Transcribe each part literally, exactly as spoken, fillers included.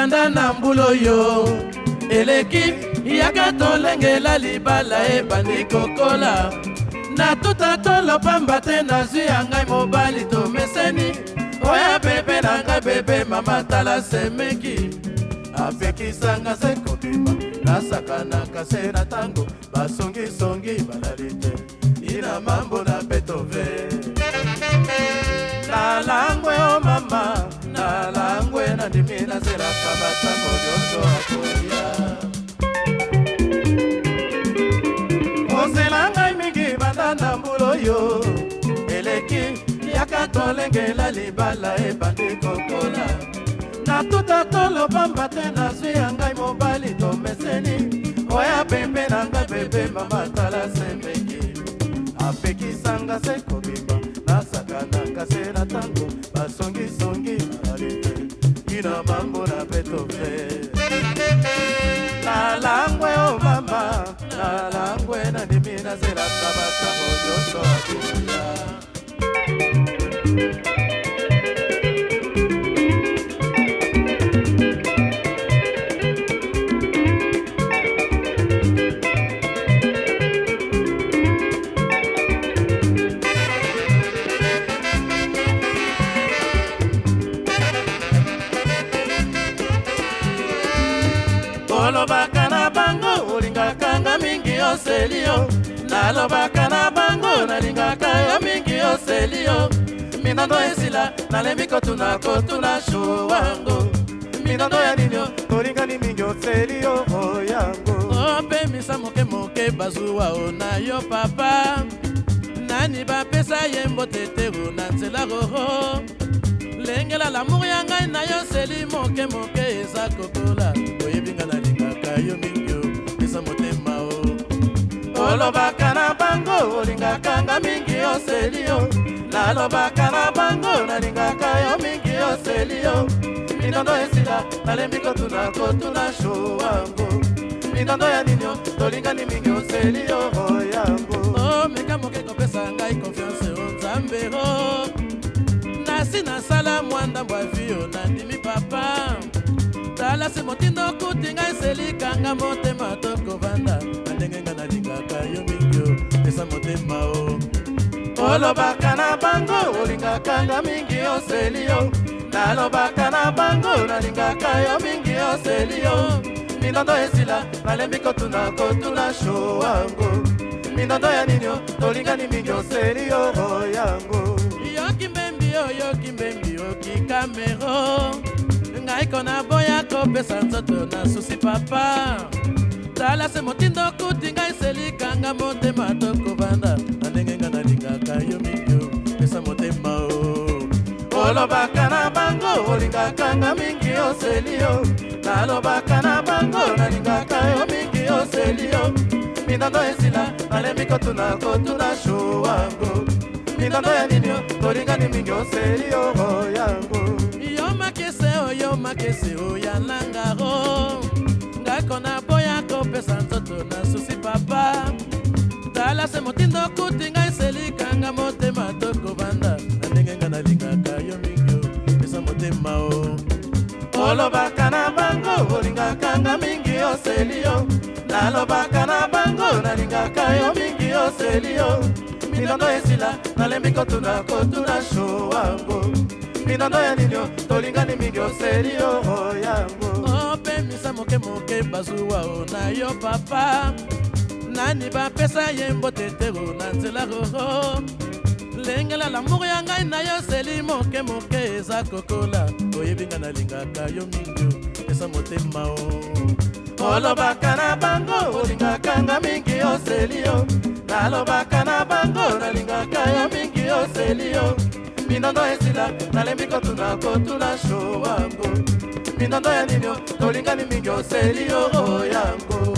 banda na mbulo yo eleki yaka tolengela libala ebandi kokola na tuta tolopamba te nazwi ya ngai mobali tomeseni oya bebe na ngai bebe mama tala semeki apekisanga se kobima nasakanaka se na tango basongisongi balali te ina mambo na betove nalangwe o mama nalangwe na ndimi nazelaka batango nyonso akolia osela ngai mingi banda na mbulo yo eleki yaka tolengela libala ebandi kokola na tuta tolopamba te nazwi ya ngai mobali tomeseni oya bembe na ngai bebe mama tala semeki apekisanga se kobimba nasakanaka se na tango basongisongi balali te ina mambo na betove nalangwe o mama nalangwe na ndimi nazelaka batango nyonso akolia olobaka na bango olingaka nga mingi oselio nalobaka na bango nalingaka yo mingi oselio minando esila nalembi kotuna kotuna shu wango minando ya ninyo olingani mingi oselio oyango opemisa moke moke bazuwa o na yo papa nani bapesa ye mbotetero na nzela roho lengela lamour ya ngai na yo seli moke moke eza kokola oyebinga nalingaka yo mingi eza motema o olobaka na bango olingaka nga mingi oseli yo nalobaka na bango nalingaka yo mingi oseli yo minondo esila nalembi kotuna kotuna shu wango minondo ya ninyo tolingani mingi oseli yo oyango o meka moke kopesa ngai confiance o nzambe o nasi nasala mwanda mbwa vio na ndimi papa tala se motindo kuti ngai selikanga motema tokovanda ndenge nga nalingaka yo mingi esa motema o olobaka na bango olingaka nga mingi oseli yo nalobaka na bango nalingaka yo mingi oseli yo minondo esila nalembi kotuna kotuna shu wango minondo ya ninyo tolingani mingi oseli yo oyango yoki mbembi yo yoki mbembi yoki kamero ngai kona boya kopesa nzoto na susi papa tala se motindo kuti ngai selikanga motema tokovanda na ndenge nga nalingaka yo mingi pesa motema o olobaka na bango olingaka nga mingi oseli yo nalobaka na bango nalingaka yo mingi oseli yo minondo esila nalembi kotuna kotuna shu wango minondo ya ninyo tolingani mingi oseli yo oyango yo makese oyo makese oyanangaro ngako na boya kopesa nzoto na susi papa tala se motindo kuti ngai selikanga motema tokovanda na ndenge nga nalingaka yo mingi pesa motema o olobaka na bango olingaka nga mingi oseli yo nalobaka na bango nalingaka yo mingi oseli yo minondo esila nalembi kotuna kotuna shu wango minondo ya ninyo tolingani mingi oseli yo oyango opemisa moke moke bazuwa o na yo papa nani bapesa ye mbotetero na nzela roho lengela lamour ya ngai na yo seli moke moke eza kokola oyebinga nalingaka yo mingi esa motema o olobaka na bango olingaka nga mingi oseli yo nalobaka na bango nalingaka yo mingi oseli yo minondo esila nalembi kotuna kotuna shu wango minondo ya ninyo tolingani mingi oseli yo oyango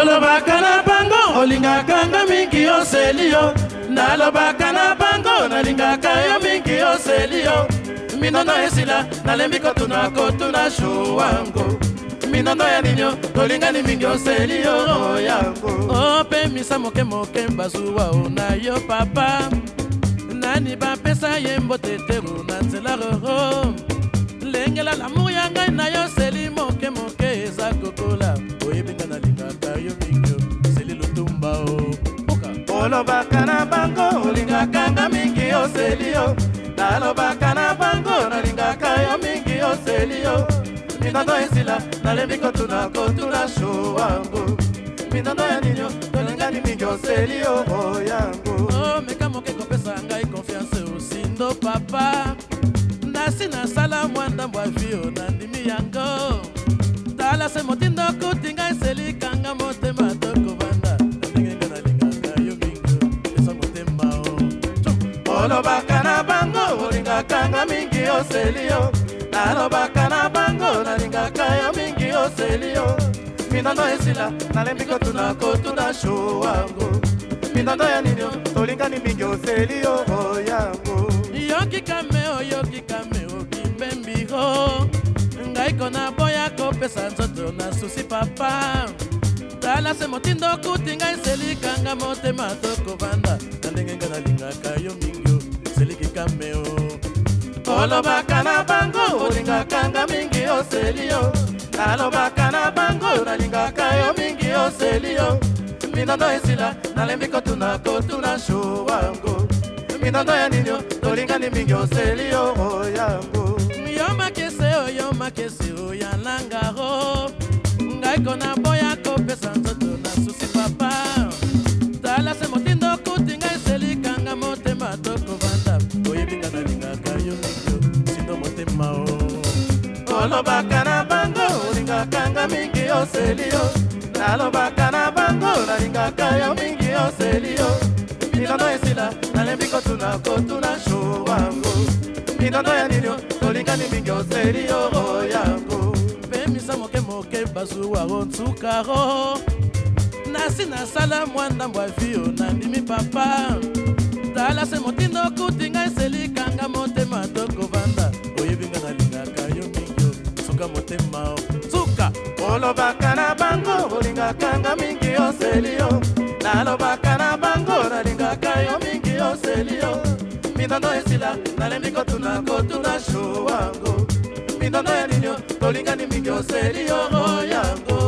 olobaka na bango olingaka nga mingi oseli yo nalobaka na bango nalingaka yo mingi oseli yo minono esila nalembi kotuna kotuna sho wango minono ya ninyo tolingani mingi oseli yo yango opemisa moke moke mbazuwa ona yo papa nani bapesa ye mbote teru na nzela roro lengela lamour ya ngai na yo seli moke moke eza kokola oyebinga nalingaka yo mingi oseli lutumba o olobaka na bango olingaka nga mingi oseli yo nalobaka na bango nalingaka yo mingi oseli yo minono esila nalembi kotuna kotuna sho wango minono ya ninyo tolingani mingi oseli yo oyango o meka moke kopesa ngai confiance osindo papa nasi nasala mwa ndambo ya vio na ndimi yango tala se motindo kutinga eseli kanga motema tokovanda nalingenga nalingaka yo mingi esa motema o olobaka na bango olingaka nga mingi oseli yo nalobaka na bango nalingaka yo mingi oseli yo minono esila nalembi kotuna kotuna sho wango minono ya ninyo tolingani mingi oseli yo oyango yokikame oyokikame okipembiro ngai kona boya kopesa nzoto na susi papa tala se motindo kuti ngai selikanga motema tokovanda na ndenge nga nalingaka yo mingi selikikame o olobaka na bango olingaka nga mingi oseli yo nalobaka na bango nalingaka yo mingi oseli yo minono esila nalembi kotuna kotuna sho wango minono ya ninyo tolingani mingi oseli yo oyango yo makese oyo makese oyanangaro ngai kona boya kopesa nzoto na susi papa tala se motindo kuti ngai selikanga motema tokovanda oyebinga nalingaka yo mingi sindo motema o olobaka na bango olingaka nga mingi oseli yo nalobaka na bango nalingaka yo mingi oseli yo minono esila nalembi kotuna kotuna sho wango minono ya ninyo tolingani mingi oseli yo oyango pemisa moke moke bazuwa ontsukaro nasi nasala mwa ndambo ya vio na ndimi papa tala se motindo kuti ngai selikanga motema tokovanda oyebinga nalingaka yo mingi suka motema suka olobaka na bango olingaka nga mingi oseli yo nalobaka na bango nalingaka yo mingi oseli yo minono esila nalembi kotuna kotuna sho wango minono ya ninyo tolingani mingi oseli yo oyango